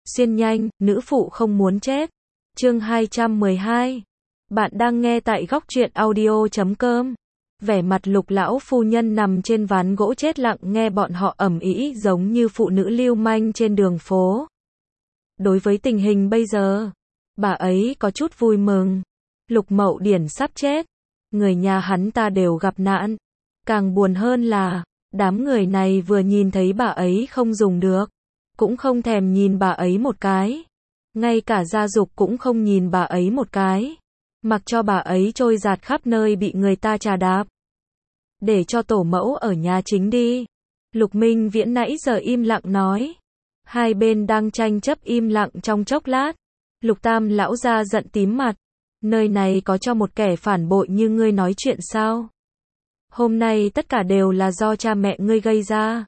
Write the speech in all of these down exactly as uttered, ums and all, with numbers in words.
Xuyên nhanh, nữ phụ không muốn chết. Chương hai trăm mười hai. Bạn đang nghe tại góc truyện audio chấm com. Vẻ mặt Lục lão phu nhân nằm trên ván gỗ chết lặng nghe bọn họ ầm ĩ giống như phụ nữ lưu manh trên đường phố. Đối với tình hình bây giờ, bà ấy có chút vui mừng. Lục Mậu Điển sắp chết, người nhà hắn ta đều gặp nạn. Càng buồn hơn là, đám người này vừa nhìn thấy bà ấy không dùng được, cũng không thèm nhìn bà ấy một cái. Ngay cả gia dục cũng không nhìn bà ấy một cái. Mặc cho bà ấy trôi dạt khắp nơi bị người ta trà đạp. Để cho tổ mẫu ở nhà chính đi. Lục Minh Viễn nãy giờ im lặng nói. Hai bên đang tranh chấp im lặng trong chốc lát. Lục Tam lão gia giận tím mặt. Nơi này có cho một kẻ phản bội như ngươi nói chuyện sao? Hôm nay tất cả đều là do cha mẹ ngươi gây ra.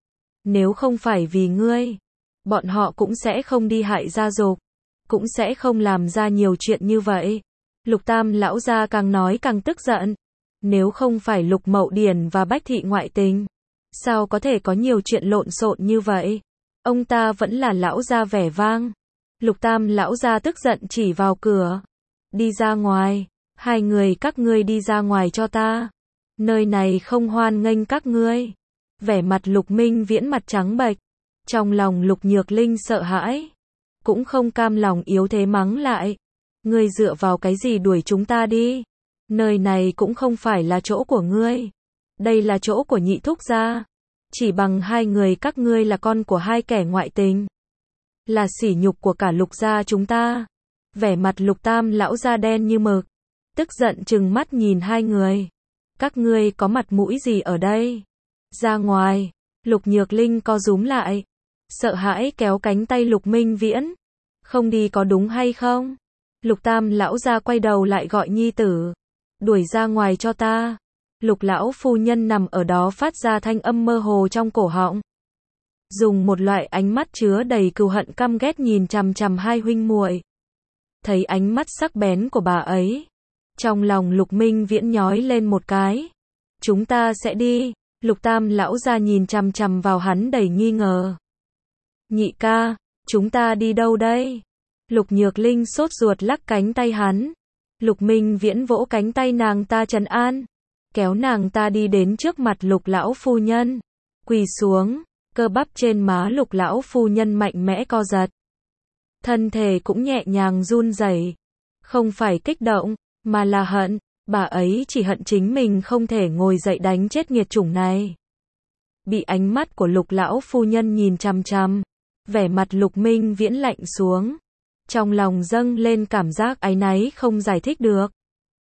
Nếu không phải vì ngươi, bọn họ cũng sẽ không đi hại gia dục, cũng sẽ không làm ra nhiều chuyện như vậy. Lục Tam lão gia càng nói càng tức giận. Nếu không phải Lục Mậu Điển và Bách Thị ngoại tình, sao có thể có nhiều chuyện lộn xộn như vậy? Ông ta vẫn là lão gia vẻ vang. Lục Tam lão gia tức giận chỉ vào cửa. Đi ra ngoài, hai người các ngươi đi ra ngoài cho ta. Nơi này không hoan nghênh các ngươi. Vẻ mặt Lục Minh Viễn mặt trắng bệch. Trong lòng Lục Nhược Linh sợ hãi, cũng không cam lòng yếu thế mắng lại. Ngươi dựa vào cái gì đuổi chúng ta đi? Nơi này cũng không phải là chỗ của ngươi. Đây là chỗ của nhị thúc gia. Chỉ bằng hai người các ngươi là con của hai kẻ ngoại tình, là sỉ nhục của cả Lục gia chúng ta. Vẻ mặt Lục Tam lão gia đen như mực, tức giận trừng mắt nhìn hai người. Các ngươi có mặt mũi gì ở đây? Ra ngoài. Lục Nhược Linh co rúm lại, sợ hãi kéo cánh tay Lục Minh Viễn. Không đi có đúng hay không? Lục Tam lão gia quay đầu lại gọi nhi tử. Đuổi ra ngoài cho ta. Lục lão phu nhân nằm ở đó phát ra thanh âm mơ hồ trong cổ họng. Dùng một loại ánh mắt chứa đầy cừu hận căm ghét nhìn chằm chằm hai huynh muội. Thấy ánh mắt sắc bén của bà ấy, trong lòng Lục Minh Viễn nhói lên một cái. Chúng ta sẽ đi. Lục Tam lão gia nhìn chằm chằm vào hắn đầy nghi ngờ. Nhị ca, chúng ta đi đâu đây? Lục Nhược Linh sốt ruột lắc cánh tay hắn. Lục Minh Viễn vỗ cánh tay nàng ta trấn an, kéo nàng ta đi đến trước mặt Lục lão phu nhân, quỳ xuống. Cơ bắp trên má Lục lão phu nhân mạnh mẽ co giật, thân thể cũng nhẹ nhàng run rẩy. Không phải kích động, mà là hận. Bà ấy chỉ hận chính mình không thể ngồi dậy đánh chết nghiệt chủng này. Bị ánh mắt của Lục lão phu nhân nhìn chằm chằm, vẻ mặt Lục Minh Viễn lạnh xuống. Trong lòng dâng lên cảm giác áy náy không giải thích được.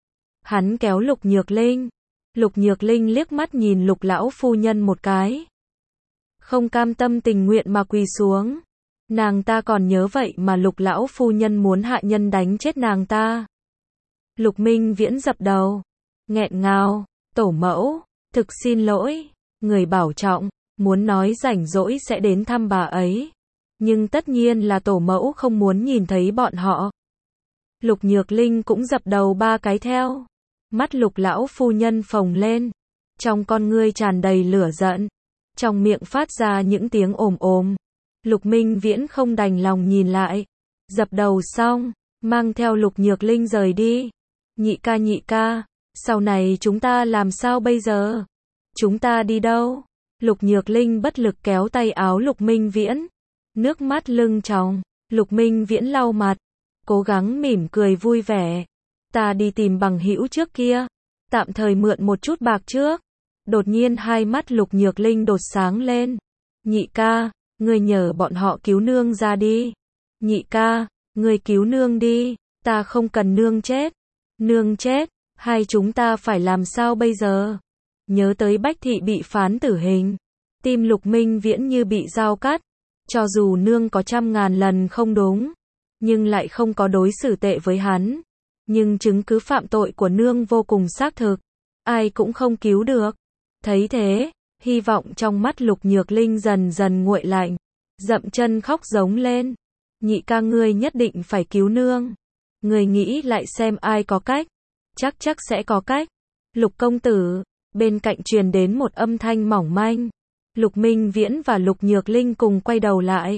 Hắn kéo Lục Nhược Linh. Lục Nhược Linh liếc mắt nhìn Lục lão phu nhân một cái, không cam tâm tình nguyện mà quỳ xuống. Nàng ta còn nhớ vậy mà Lục lão phu nhân muốn hạ nhân đánh chết nàng ta. Lục Minh Viễn dập đầu, nghẹn ngào, tổ mẫu, thực xin lỗi, người bảo trọng, muốn nói rảnh rỗi sẽ đến thăm bà ấy. Nhưng tất nhiên là tổ mẫu không muốn nhìn thấy bọn họ. Lục Nhược Linh cũng dập đầu ba cái theo. Mắt Lục lão phu nhân phồng lên, trong con ngươi tràn đầy lửa giận, trong miệng phát ra những tiếng ồm ồm. Lục Minh Viễn không đành lòng nhìn lại, dập đầu xong, mang theo Lục Nhược Linh rời đi. Nhị ca nhị ca, sau này chúng ta làm sao bây giờ? Chúng ta đi đâu? Lục Nhược Linh bất lực kéo tay áo Lục Minh Viễn, nước mắt lưng tròng. Lục Minh Viễn lau mặt, cố gắng mỉm cười vui vẻ. Ta đi tìm bằng hữu trước kia, tạm thời mượn một chút bạc trước. Đột nhiên hai mắt Lục Nhược Linh đột sáng lên. Nhị ca, ngươi nhờ bọn họ cứu nương ra đi. Nhị ca, ngươi cứu nương đi, ta không cần nương chết. Nương chết, hai chúng ta phải làm sao bây giờ? Nhớ tới Bách Thị bị phán tử hình, tim Lục Minh Viễn như bị dao cắt. Cho dù nương có trăm ngàn lần không đúng, nhưng lại không có đối xử tệ với hắn. Nhưng chứng cứ phạm tội của nương vô cùng xác thực, ai cũng không cứu được. Thấy thế, hy vọng trong mắt Lục Nhược Linh dần dần nguội lạnh, dậm chân khóc giống lên. Nhị ca ngươi nhất định phải cứu nương. Ngươi nghĩ lại xem ai có cách, chắc chắc sẽ có cách. Lục công tử, bên cạnh truyền đến một âm thanh mỏng manh. Lục Minh Viễn và Lục Nhược Linh cùng quay đầu lại,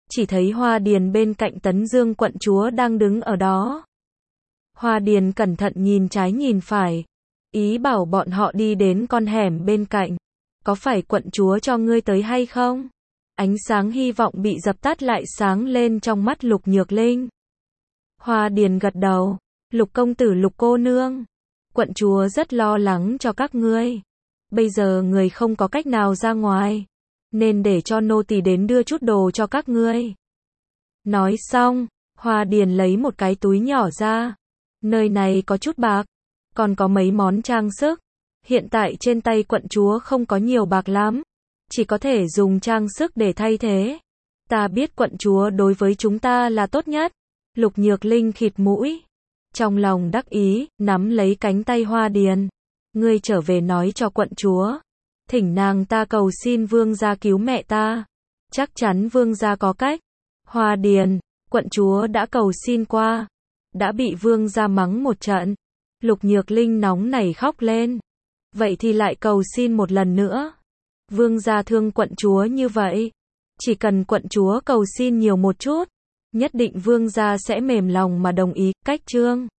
chỉ thấy Hoa Điền bên cạnh Tấn Dương quận chúa đang đứng ở đó. Hoa Điền cẩn thận nhìn trái nhìn phải, ý bảo bọn họ đi đến con hẻm bên cạnh. Có phải quận chúa cho ngươi tới hay không? Ánh sáng hy vọng bị dập tắt lại sáng lên trong mắt Lục Nhược Linh. Hoa Điền gật đầu, Lục công tử Lục cô nương, quận chúa rất lo lắng cho các ngươi. Bây giờ người không có cách nào ra ngoài, nên để cho nô tỳ đến đưa chút đồ cho các ngươi. Nói xong, Hoa Điền lấy một cái túi nhỏ ra. Nơi này có chút bạc, còn có mấy món trang sức. Hiện tại trên tay quận chúa không có nhiều bạc lắm, chỉ có thể dùng trang sức để thay thế. Ta biết quận chúa đối với chúng ta là tốt nhất. Lục Nhược Linh khịt mũi, trong lòng đắc ý, nắm lấy cánh tay Hoa Điền. Ngươi trở về nói cho quận chúa, thỉnh nàng ta cầu xin vương gia cứu mẹ ta. Chắc chắn vương gia có cách. Hoa Điền, quận chúa đã cầu xin qua, đã bị vương gia mắng một trận. Lục Nhược Linh nóng nảy khóc lên. Vậy thì lại cầu xin một lần nữa. Vương gia thương quận chúa như vậy, chỉ cần quận chúa cầu xin nhiều một chút, nhất định vương gia sẽ mềm lòng mà đồng ý. Cách chương